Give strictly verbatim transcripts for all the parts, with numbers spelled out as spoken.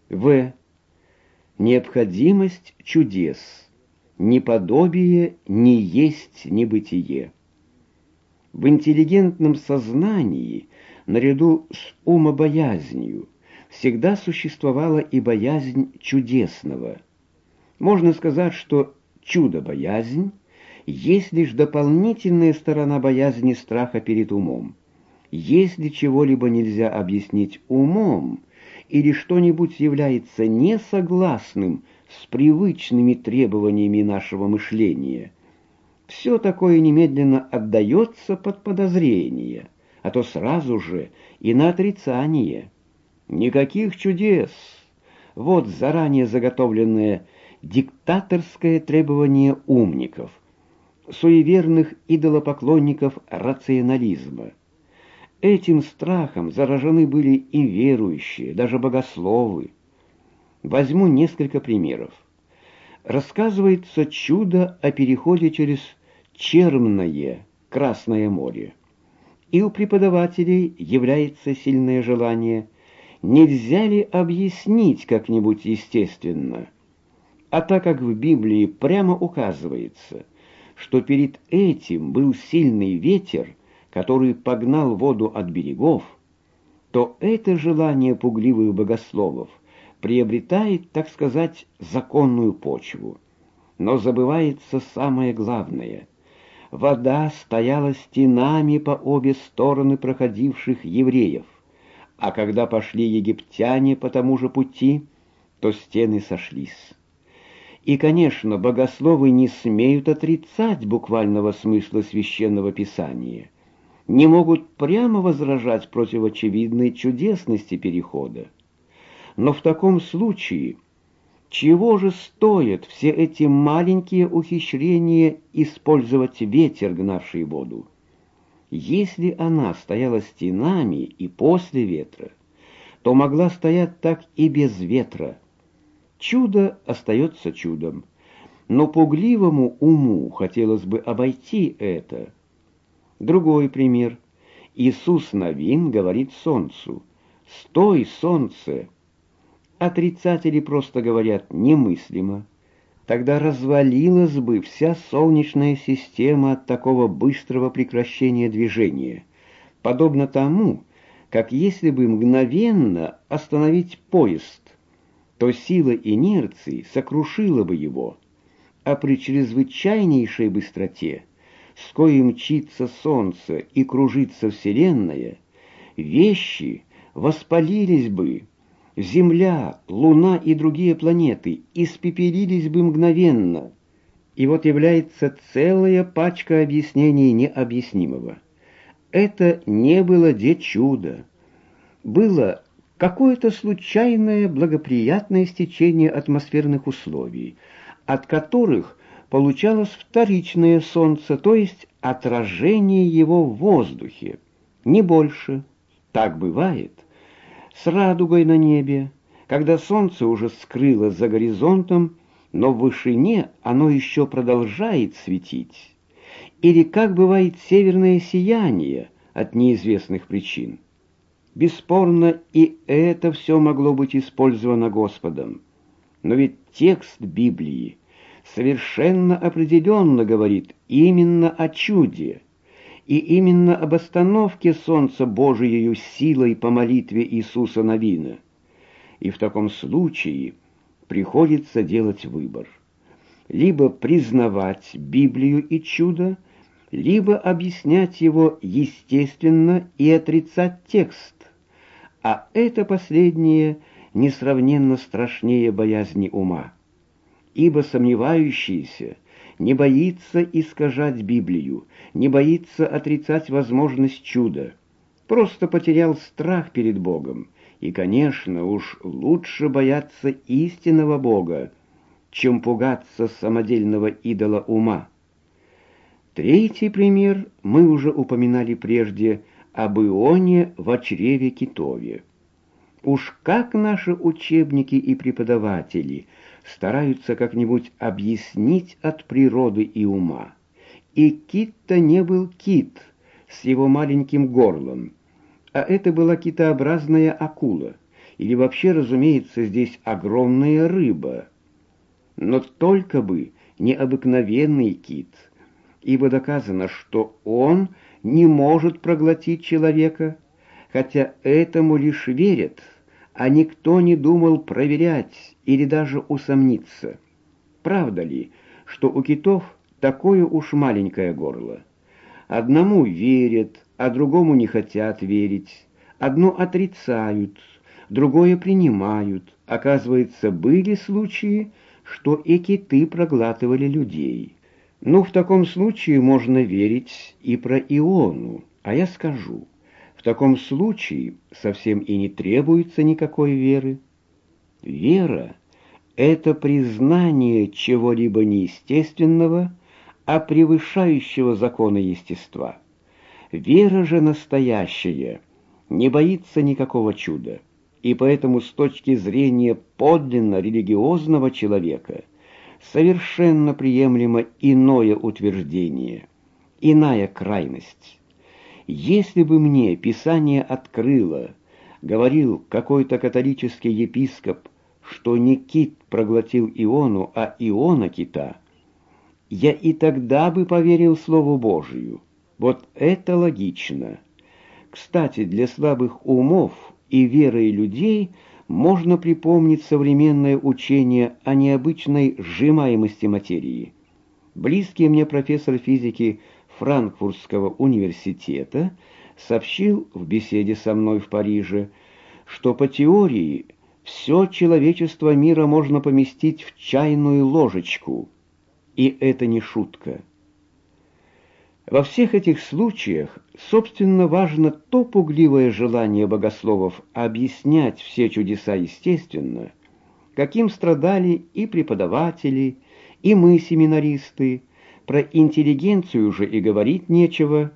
В. Необходимость чудес. Ни подобие, ни есть небытие. В интеллигентном сознании, наряду с умобоязнью, всегда существовала и боязнь чудесного. Можно сказать, что чудо-боязнь есть лишь дополнительная сторона боязни страха перед умом. Если чего-либо нельзя объяснить умом, или что-нибудь является несогласным с привычными требованиями нашего мышления, все такое немедленно отдается под подозрение, а то сразу же и на отрицание. Никаких чудес. Вот заранее заготовленное диктаторское требование умников, суеверных идолопоклонников рационализма. Этим страхом заражены были и верующие, даже богословы. Возьму несколько примеров. Рассказывается чудо о переходе через Черное Красное море. И у преподавателей является сильное желание, нельзя ли объяснить как-нибудь естественно. А так как в Библии прямо указывается, что перед этим был сильный ветер, который погнал воду от берегов, то это желание пугливых богословов приобретает, так сказать, законную почву. Но забывается самое главное. Вода стояла стенами по обе стороны проходивших евреев, а когда пошли египтяне по тому же пути, то стены сошлись. И, конечно, богословы не смеют отрицать буквального смысла священного писания, не могут прямо возражать против очевидной чудесности перехода. Но в таком случае, чего же стоят все эти маленькие ухищрения использовать ветер, гнавший воду? Если она стояла стенами и после ветра, то могла стоять так и без ветра. Чудо остается чудом, но пугливому уму хотелось бы обойти это. Другой пример. Иисус Навин говорит солнцу: «Стой, солнце!» Отрицатели просто говорят «немыслимо». Тогда развалилась бы вся солнечная система от такого быстрого прекращения движения, подобно тому, как если бы мгновенно остановить поезд, то сила инерции сокрушила бы его, а при чрезвычайнейшей быстроте, с коей мчится солнце и кружится вселенная, вещи воспалились бы, Земля, Луна и другие планеты испепелились бы мгновенно. И вот является целая пачка объяснений необъяснимого. Это не было де чудо. Было какое-то случайное благоприятное стечение атмосферных условий, от которых получалось вторичное солнце, то есть отражение его в воздухе, не больше. Так бывает с радугой на небе, когда солнце уже скрылось за горизонтом, но в вышине оно еще продолжает светить. Или как бывает северное сияние от неизвестных причин. Бесспорно, и это все могло быть использовано Господом. Но ведь текст Библии совершенно определенно говорит именно о чуде, и именно об остановке солнца Божией силой по молитве Иисуса Навина. И в таком случае приходится делать выбор. Либо признавать Библию и чудо, либо объяснять его естественно и отрицать текст. А это последнее несравненно страшнее боязни ума. Ибо сомневающийся не боится искажать Библию, не боится отрицать возможность чуда. Просто потерял страх перед Богом. И, конечно, уж лучше бояться истинного Бога, чем пугаться самодельного идола ума. Третий пример мы уже упоминали прежде об Ионе в чреве китове. Уж как наши учебники и преподаватели стараются как-нибудь объяснить от природы и ума. И кит-то не был кит с его маленьким горлом, а это была китообразная акула, или вообще, разумеется, здесь огромная рыба. Но только бы не обыкновенный кит, ибо доказано, что он не может проглотить человека, хотя этому лишь верят, а никто не думал проверять или даже усомниться. Правда ли, что у китов такое уж маленькое горло? Одному верят, а другому не хотят верить. Одно отрицают, другое принимают. Оказывается, были случаи, что и киты проглатывали людей. Ну, в таком случае можно верить и про Иону, а я скажу, в таком случае совсем и не требуется никакой веры. Вера — это признание чего-либо неестественного, а превышающего законы естества. Вера же настоящая не боится никакого чуда, и поэтому с точки зрения подлинно религиозного человека совершенно приемлемо иное утверждение, иная крайность. Если бы мне Писание открыло, говорил какой-то католический епископ, что не кит проглотил Иону, а Иона кита, я и тогда бы поверил Слову Божию. Вот это логично. Кстати, для слабых умов и веры людей можно припомнить современное учение о необычной сжимаемости материи. Близкий мне профессор физики Франкфуртского университета сообщил в беседе со мной в Париже, что по теории все человечество мира можно поместить в чайную ложечку. И это не шутка. Во всех этих случаях, собственно, важно то пугливое желание богословов объяснять все чудеса естественно, каким страдали и преподаватели, и мы, семинаристы. Про интеллигенцию же и говорить нечего.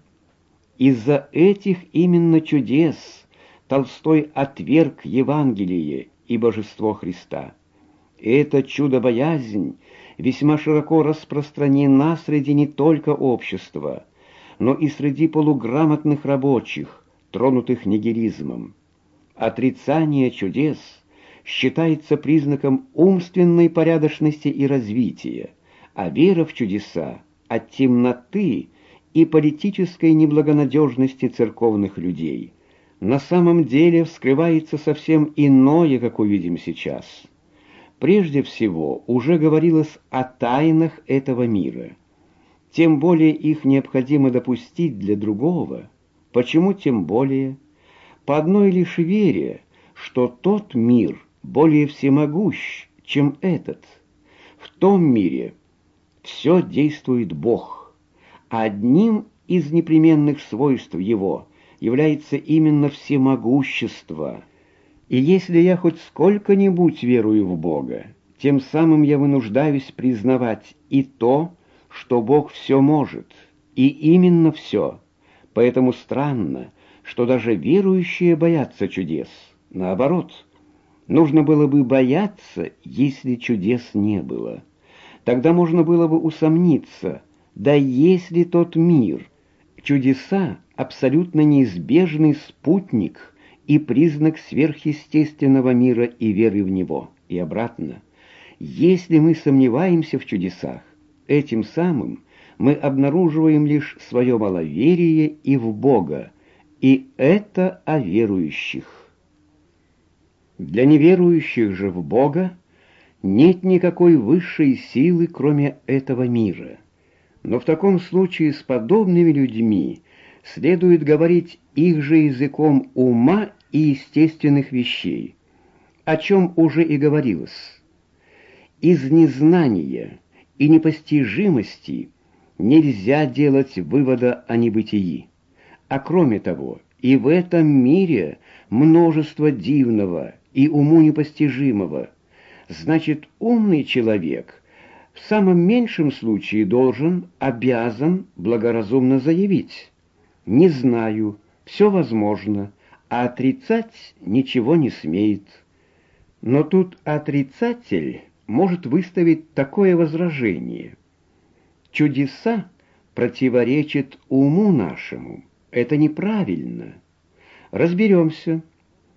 Из-за этих именно чудес Толстой отверг Евангелие и божество Христа. Эта чудо-боязнь весьма широко распространена среди не только общества, но и среди полуграмотных рабочих, тронутых нигилизмом. Отрицание чудес считается признаком умственной порядочности и развития, а вера в чудеса — от темноты и политической неблагонадежности церковных людей. На самом деле вскрывается совсем иное, как увидим сейчас. Прежде всего, уже говорилось о тайнах этого мира. Тем более их необходимо допустить для другого. Почему тем более? По одной лишь вере, что тот мир более всемогущ, чем этот. В том мире все действует Бог, а одним из непременных свойств Его является именно всемогущество. И если я хоть сколько-нибудь верую в Бога, тем самым я вынуждаюсь признавать и то, что Бог все может, и именно все. Поэтому странно, что даже верующие боятся чудес. Наоборот, нужно было бы бояться, если чудес не было. Тогда можно было бы усомниться, да есть ли тот мир. Чудеса — абсолютно неизбежный спутник и признак сверхъестественного мира и веры в него, и обратно. Если мы сомневаемся в чудесах, этим самым мы обнаруживаем лишь свое маловерие и в Бога, и это о верующих. Для неверующих же в Бога нет никакой высшей силы, кроме этого мира. Но в таком случае с подобными людьми следует говорить их же языком ума и естественных вещей, о чем уже и говорилось. Из незнания и непостижимости нельзя делать вывода о небытии. А кроме того, и в этом мире множество дивного и уму непостижимого. Значит, умный человек в самом меньшем случае должен, обязан благоразумно заявить: «Не знаю, все возможно», а отрицать ничего не смеет. Но тут отрицатель может выставить такое возражение: чудеса противоречат уму нашему. Это неправильно. Разберемся.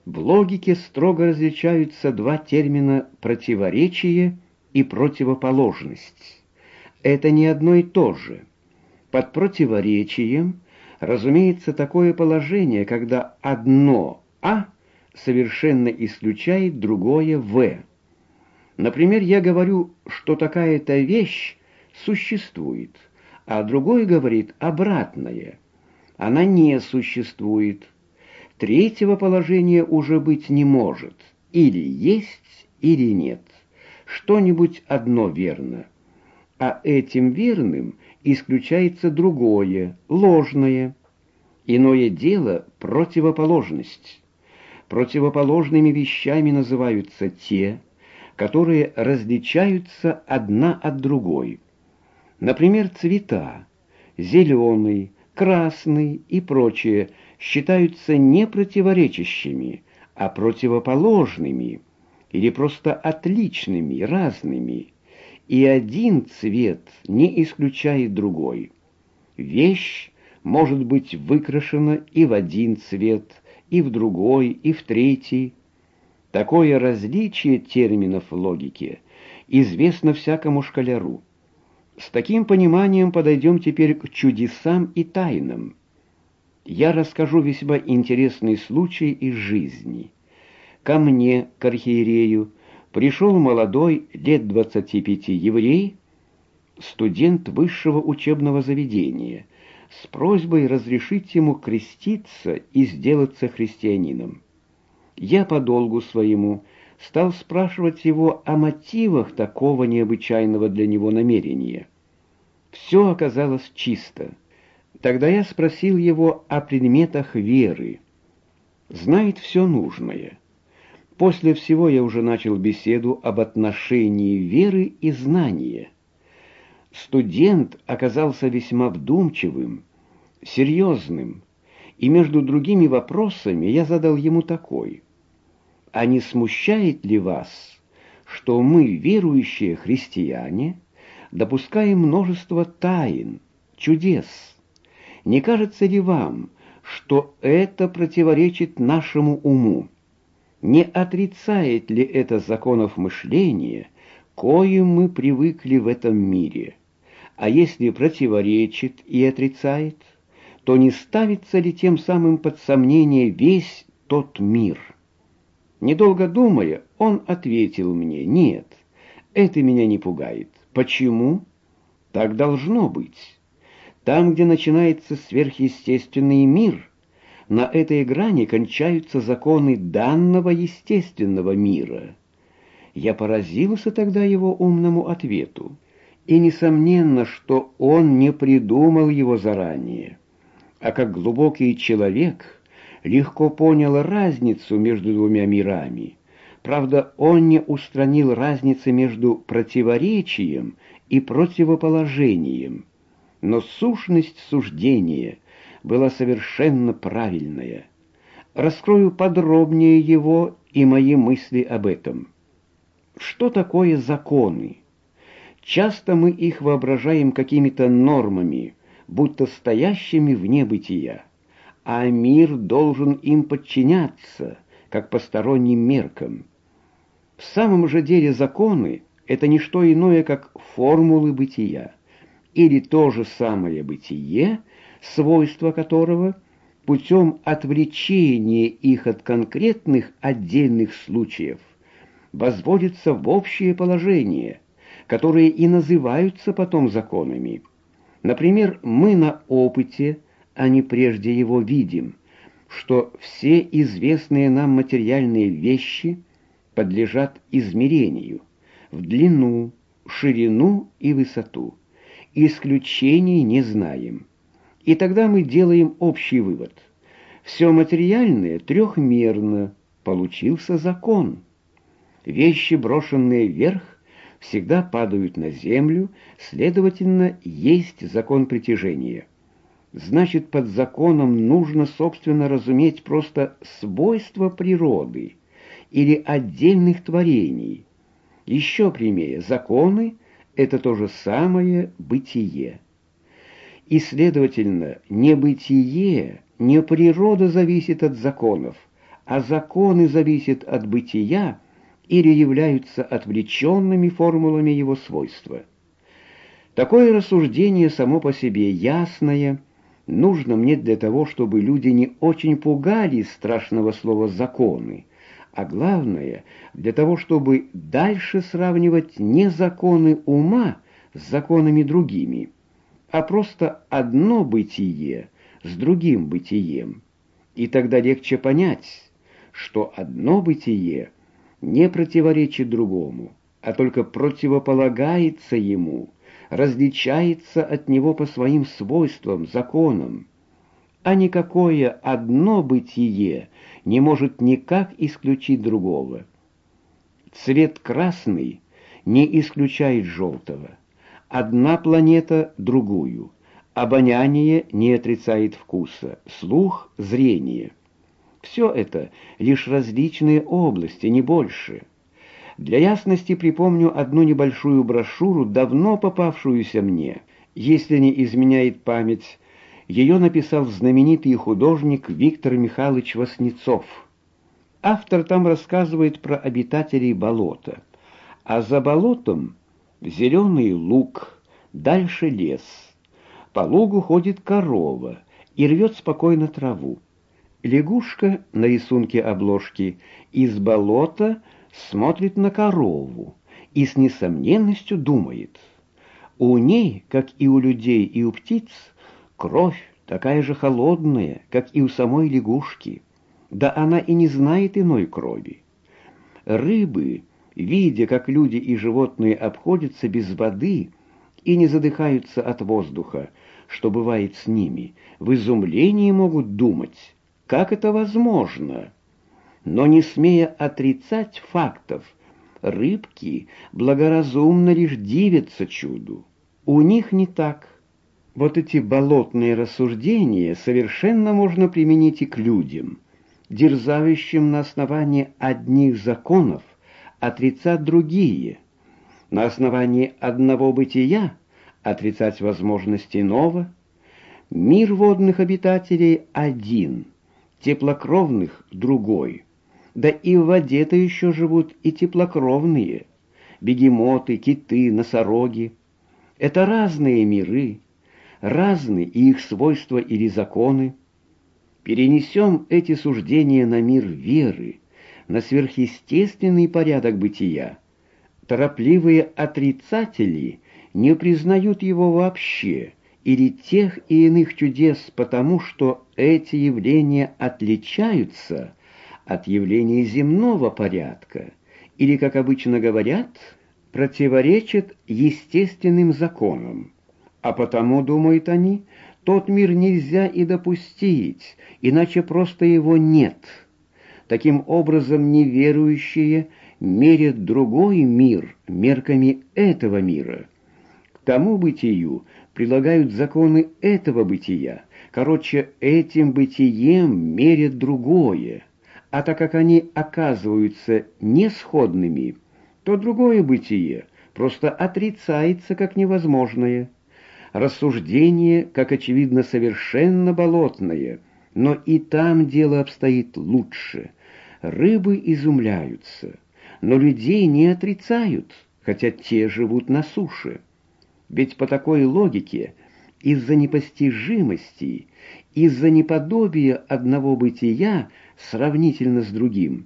В логике строго различаются два термина «противоречие» и «противоположность». Это не одно и то же. Под противоречием разумеется такое положение, когда одно «а» совершенно исключает другое «в». Например, я говорю, что такая-то вещь существует, а другой говорит обратное. Она не существует. Третьего положения уже быть не может. Или есть, или нет. Что-нибудь одно верно. А этим верным исключается другое, ложное. Иное дело — противоположность. Противоположными вещами называются те, которые различаются одна от другой. Например, цвета — зеленый, красный и прочее — считаются не противоречащими, а противоположными или просто отличными, разными. И один цвет не исключает другой. Вещь может быть выкрашена и в один цвет, и в другой, и в третий. Такое различие терминов в логике известно всякому школяру. С таким пониманием подойдем теперь к чудесам и тайнам. Я расскажу весьма интересный случай из жизни. Ко мне, к архиерею, пришел молодой, лет двадцати пяти еврей, студент высшего учебного заведения, с просьбой разрешить ему креститься и сделаться христианином. Я по долгу своему стал спрашивать его о мотивах такого необычайного для него намерения. Все оказалось чисто. Тогда я спросил его о предметах веры. Знает все нужное. После всего я уже начал беседу об отношении веры и знания. Студент оказался весьма вдумчивым, серьезным, и между другими вопросами я задал ему такой: «А не смущает ли вас, что мы, верующие христиане, допускаем множество тайн, чудес? Не кажется ли вам, что это противоречит нашему уму? Не отрицает ли это законов мышления, коим мы привыкли в этом мире? А если противоречит и отрицает, то не ставится ли тем самым под сомнение весь тот мир?» Недолго думая, он ответил мне: «Нет, это меня не пугает. Почему? Так должно быть. Там, где начинается сверхъестественный мир, на этой грани кончаются законы данного естественного мира». Я поразился тогда его умному ответу, и несомненно, что он не придумал его заранее, а как глубокий человек легко понял разницу между двумя мирами. Правда, он не устранил разницы между противоречием и противоположением, но сущность суждения была совершенно правильная. Раскрою подробнее его и мои мысли об этом. Что такое законы? Часто мы их воображаем какими-то нормами, будто стоящими вне бытия, а мир должен им подчиняться, как посторонним меркам. В самом же деле законы — это не что иное, как формулы бытия, или то же самое бытие, свойства которого путем отвлечения их от конкретных отдельных случаев возводится в общее положение, которые и называются потом законами. Например, мы на опыте, а не прежде его, видим, что все известные нам материальные вещи подлежат измерению в длину, ширину и высоту. Исключений не знаем. И тогда мы делаем общий вывод. Все материальное трехмерно, получился закон. Вещи, брошенные вверх, всегда падают на землю, следовательно, есть закон притяжения. Значит, под законом нужно, собственно, разуметь просто свойства природы или отдельных творений. Еще прямее, законы — это то же самое бытие. И, следовательно, не бытие, не природа зависит от законов, а законы зависят от бытия или являются отвлеченными формулами его свойства. Такое рассуждение само по себе ясное, нужно мне для того, чтобы люди не очень пугались страшного слова «законы», а главное, для того, чтобы дальше сравнивать не законы ума с законами другими, а просто одно бытие с другим бытием. И тогда легче понять, что одно бытие не противоречит другому, а только противополагается ему, различается от него по своим свойствам, законам, а никакое одно бытие не может никак исключить другого. Цвет красный не исключает желтого, одна планета — другую, обоняние не отрицает вкуса, слух — зрение. Все это лишь различные области, не больше. Для ясности припомню одну небольшую брошюру, давно попавшуюся мне. Если не изменяет память, ее написал знаменитый художник Виктор Михайлович Васнецов. Автор там рассказывает про обитателей болота, а за болотом зеленый луг, дальше лес. По лугу ходит корова и рвет спокойно траву. Лягушка на рисунке обложки из болота смотрит на корову и с несомненностью думает. У ней, как и у людей и у птиц, кровь такая же холодная, как и у самой лягушки. Да она и не знает иной крови. Рыбы, видя, как люди и животные обходятся без воды и не задыхаются от воздуха, что бывает с ними, в изумлении могут думать, как это возможно. Но не смея отрицать фактов, рыбки благоразумно лишь дивятся чуду. У них не так. Вот эти болотные рассуждения совершенно можно применить и к людям, дерзающим на основании одних законов отрицать другие, на основании одного бытия отрицать возможность иного. Мир водных обитателей один, теплокровных другой. Да и в воде-то еще живут и теплокровные, бегемоты, киты, носороги. Это разные миры, разные и их свойства или законы. Перенесем эти суждения на мир веры, на сверхъестественный порядок бытия. Торопливые отрицатели не признают его вообще, или тех и иных чудес, потому что эти явления отличаются от явлений земного порядка, или, как обычно говорят, противоречат естественным законам. А потому, думают они, тот мир нельзя и допустить, иначе просто его нет. Таким образом, неверующие мерят другой мир мерками этого мира. К тому бытию прилагают законы этого бытия. Короче, этим бытием мерят другое. А так как они оказываются несходными, то другое бытие просто отрицается как невозможное. Рассуждение, как очевидно, совершенно болотное, но и там дело обстоит лучше. Рыбы изумляются, но людей не отрицают, хотя те живут на суше. Ведь по такой логике, из-за непостижимости, из-за неподобия одного бытия сравнительно с другим,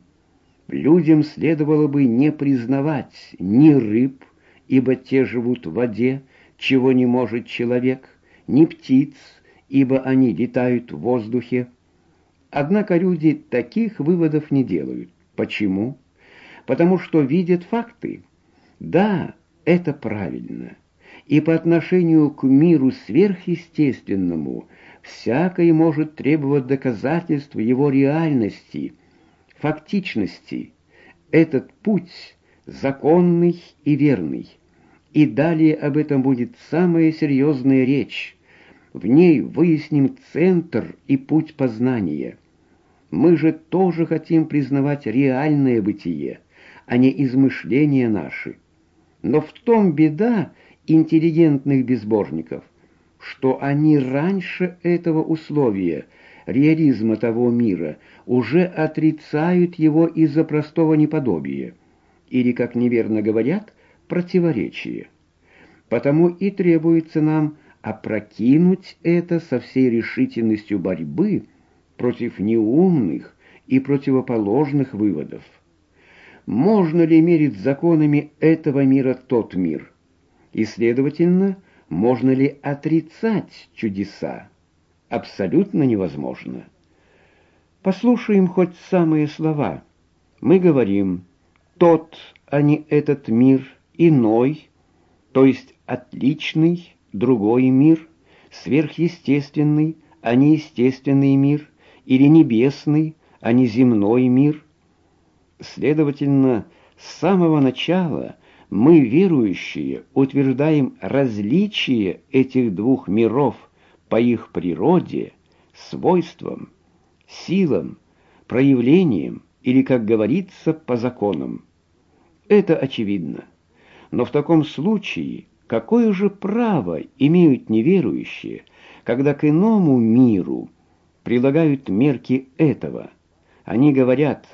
людям следовало бы не признавать ни рыб, ибо те живут в воде, чего не может человек, ни птиц, ибо они летают в воздухе. Однако люди таких выводов не делают. Почему? Потому что видят факты. Да, это правильно. И по отношению к миру сверхъестественному всякий может требовать доказательств его реальности, фактичности. Этот путь законный и верный. И далее об этом будет самая серьезная речь. В ней выясним центр и путь познания. Мы же тоже хотим признавать реальное бытие, а не измышления наши. Но в том беда интеллигентных безбожников, что они раньше этого условия реализма того мира, уже отрицают его из-за простого неподобия, или, как неверно говорят, противоречия. Потому и требуется нам опрокинуть это со всей решительностью борьбы против неумных и противоположных выводов. Можно ли мерить законами этого мира тот мир? И, следовательно, можно ли отрицать чудеса? Абсолютно невозможно. Послушаем хоть самые слова. Мы говорим «тот», а не «этот мир», «иной», то есть отличный, другой мир, сверхъестественный, а не естественный мир, или небесный, а не земной мир. Следовательно, с самого начала мы, верующие, утверждаем различие этих двух миров по их природе, свойствам, силам, проявлениям или, как говорится, по законам. Это очевидно. Но в таком случае какое же право имеют неверующие, когда к иному миру прилагают мерки этого? Они говорят: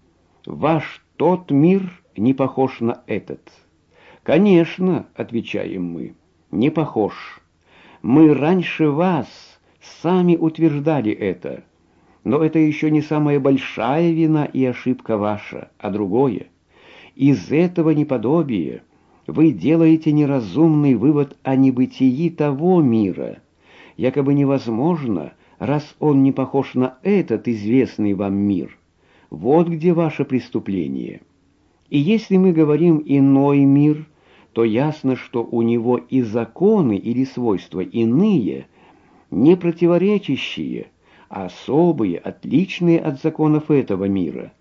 «Ваш тот мир не похож на этот». «Конечно», — отвечаем мы, — «не похож. Мы раньше вас сами утверждали это. Но это еще не самая большая вина и ошибка ваша, а другое. Из этого неподобия вы делаете неразумный вывод о небытии того мира. Якобы невозможно, раз он не похож на этот известный вам мир. Вот где ваше преступление. И если мы говорим «иной мир», то ясно, что у него и законы или свойства иные, не противоречащие, а особые, отличные от законов этого мира.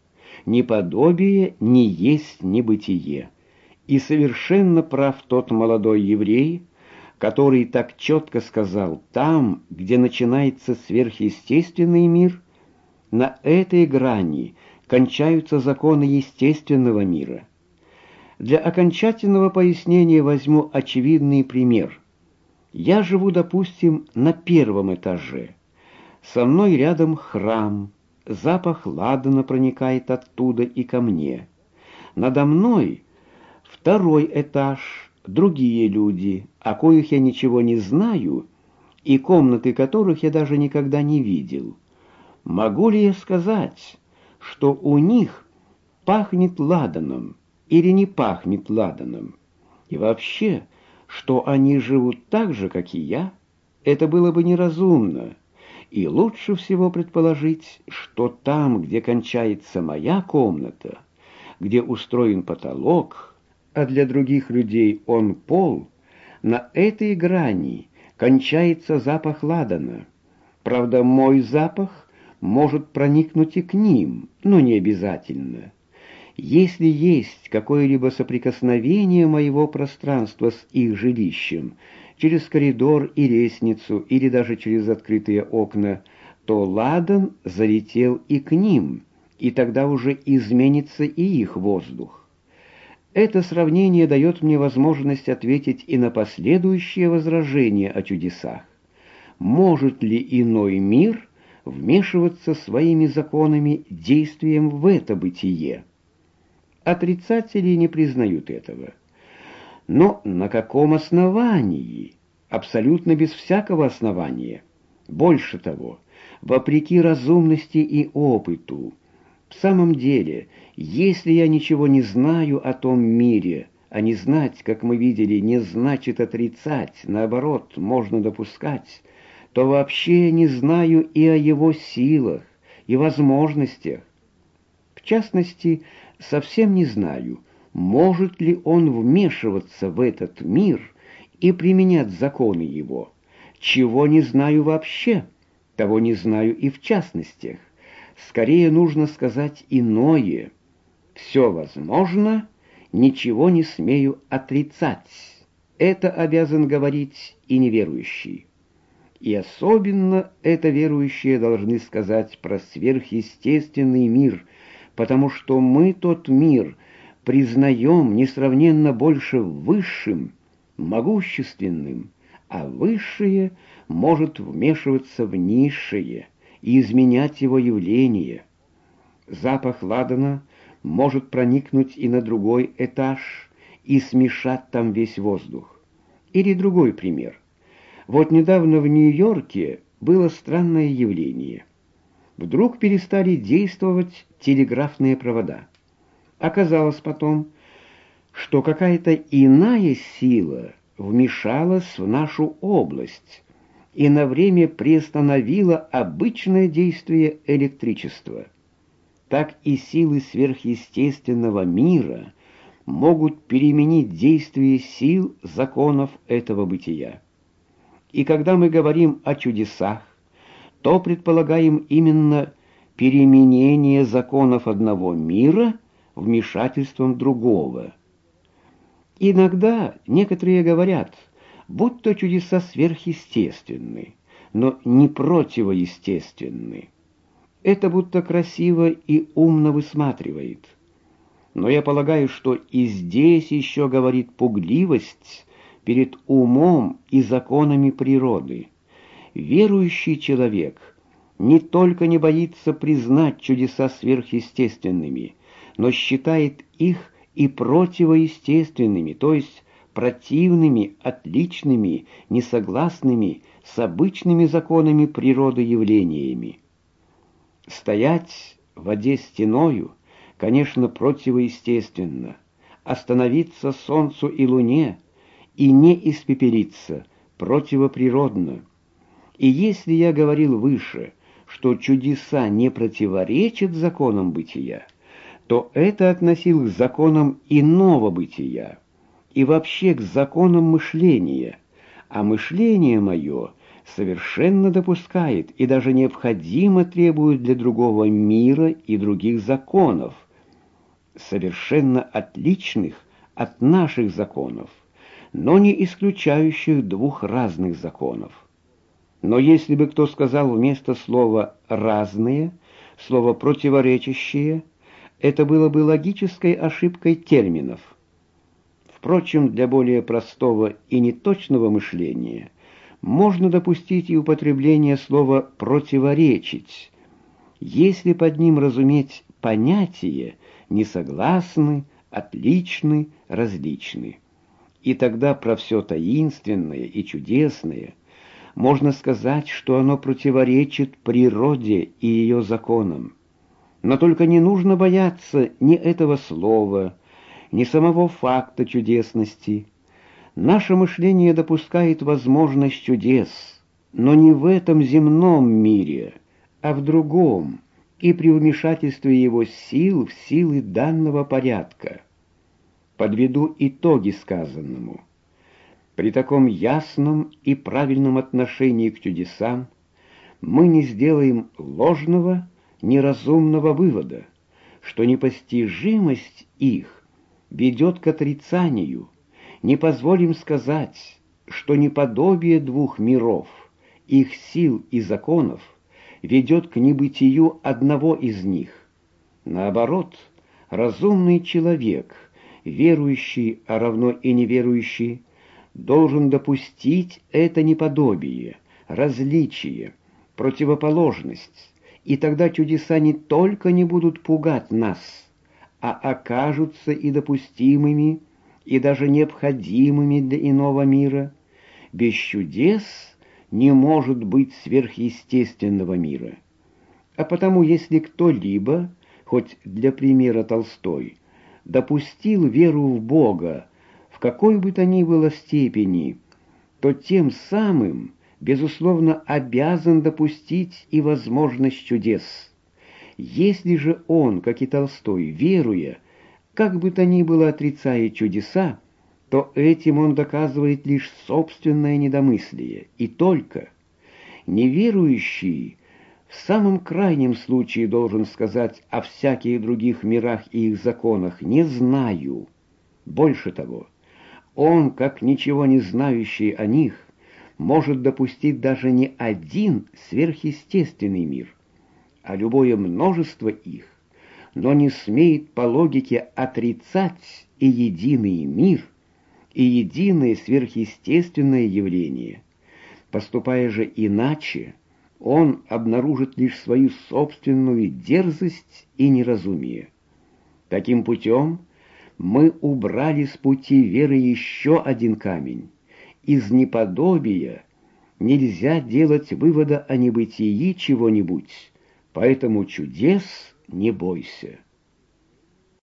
Неподобие не есть небытие. И совершенно прав тот молодой еврей, который так четко сказал: там, где начинается сверхъестественный мир, на этой грани кончаются законы естественного мира. Для окончательного пояснения возьму очевидный пример. Я живу, допустим, на первом этаже. Со мной рядом храм, запах ладана проникает оттуда и ко мне. Надо мной второй этаж, другие люди, о коих я ничего не знаю, и комнаты которых я даже никогда не видел. Могу ли я сказать, что у них пахнет ладаном или не пахнет ладаном? И вообще, что они живут так же, как и я, это было бы неразумно. И лучше всего предположить, что там, где кончается моя комната, где устроен потолок, а для других людей он пол, на этой грани кончается запах ладана. Правда, мой запах может проникнуть и к ним, но не обязательно. Если есть какое-либо соприкосновение моего пространства с их жилищем, через коридор и лестницу, или даже через открытые окна, то ладан залетел и к ним, и тогда уже изменится и их воздух. Это сравнение дает мне возможность ответить и на последующее возражение о чудесах. Может ли иной мир вмешиваться своими законами действием в это бытие? Отрицатели не признают этого. Но на каком основании? Абсолютно без всякого основания. Больше того, вопреки разумности и опыту. В самом деле, если я ничего не знаю о том мире, а не знать, как мы видели, не значит отрицать, наоборот, можно допускать, то вообще не знаю и о его силах, и возможностях. В частности, совсем не знаю, может ли он вмешиваться в этот мир и применять законы его. Чего не знаю вообще, того не знаю и в частностях. Скорее нужно сказать иное. Все возможно, ничего не смею отрицать. Это обязан говорить и неверующий. И особенно это верующие должны сказать про сверхъестественный мир, потому что мы тот мир признаем несравненно больше высшим, могущественным, а высшее может вмешиваться в низшее и изменять его явление. Запах ладана может проникнуть и на другой этаж и смешать там весь воздух. Или другой пример. Вот недавно в Нью-Йорке было странное явление. Вдруг перестали действовать телеграфные провода. Оказалось потом, что какая-то иная сила вмешалась в нашу область и на время приостановила обычное действие электричества. Так и силы сверхъестественного мира могут переменить действие сил законов этого бытия. И когда мы говорим о чудесах, то предполагаем именно переменение законов одного мира вмешательством другого. Иногда некоторые говорят, будто чудеса сверхъестественны, но не противоестественны. Это будто красиво и умно высматривает. Но я полагаю, что и здесь еще говорит пугливость перед умом и законами природы. Верующий человек не только не боится признать чудеса сверхъестественными, но считает их и противоестественными, то есть противными, отличными, несогласными с обычными законами природы явлениями. Стоять в воде стеною, конечно, противоестественно, остановиться солнцу и луне и не испепелиться противоприродно. И если я говорил выше, что чудеса не противоречат законам бытия, то это относил к законам иного бытия и вообще к законам мышления, а мышление мое совершенно допускает и даже необходимо требует для другого мира и других законов, совершенно отличных от наших законов, но не исключающих двух разных законов. Но если бы кто сказал вместо слова «разные» слово «противоречащие», это было бы логической ошибкой терминов. Впрочем, для более простого и неточного мышления можно допустить и употребление слова «противоречить», если под ним разуметь понятие «несогласны», «отличны», «различны». И тогда про все таинственное и чудесное можно сказать, что оно противоречит природе и ее законам. Но только не нужно бояться ни этого слова, ни самого факта чудесности. Наше мышление допускает возможность чудес, но не в этом земном мире, а в другом, и при вмешательстве его сил в силы данного порядка. Подведу итоги сказанному. При таком ясном и правильном отношении к чудесам мы не сделаем ложного, неразумного вывода, что непостижимость их ведет к отрицанию, не позволим сказать, что неподобие двух миров, их сил и законов ведет к небытию одного из них. Наоборот, разумный человек, верующий, а равно и неверующий, должен допустить это неподобие, различие, противоположность, и тогда чудеса не только не будут пугать нас, а окажутся и допустимыми, и даже необходимыми для иного мира. Без чудес не может быть сверхъестественного мира. А потому, если кто-либо, хоть для примера Толстой, допустил веру в Бога в какой бы то ни было степени, то тем самым, безусловно, обязан допустить и возможность чудес. Если же он, как и Толстой, веруя, как бы то ни было отрицая чудеса, то этим он доказывает лишь собственное недомыслие, и только. Неверующий в самом крайнем случае должен сказать о всяких других мирах и их законах «не знаю». Больше того, он, как ничего не знающий о них, может допустить даже не один сверхъестественный мир, а любое множество их, но не смеет по логике отрицать и единый мир, и единое сверхъестественное явление. Поступая же иначе, он обнаружит лишь свою собственную дерзость и неразумие. Таким путем мы убрали с пути веры еще один камень. Из неподобия нельзя делать вывода о небытии чего-нибудь, поэтому чудес не бойся.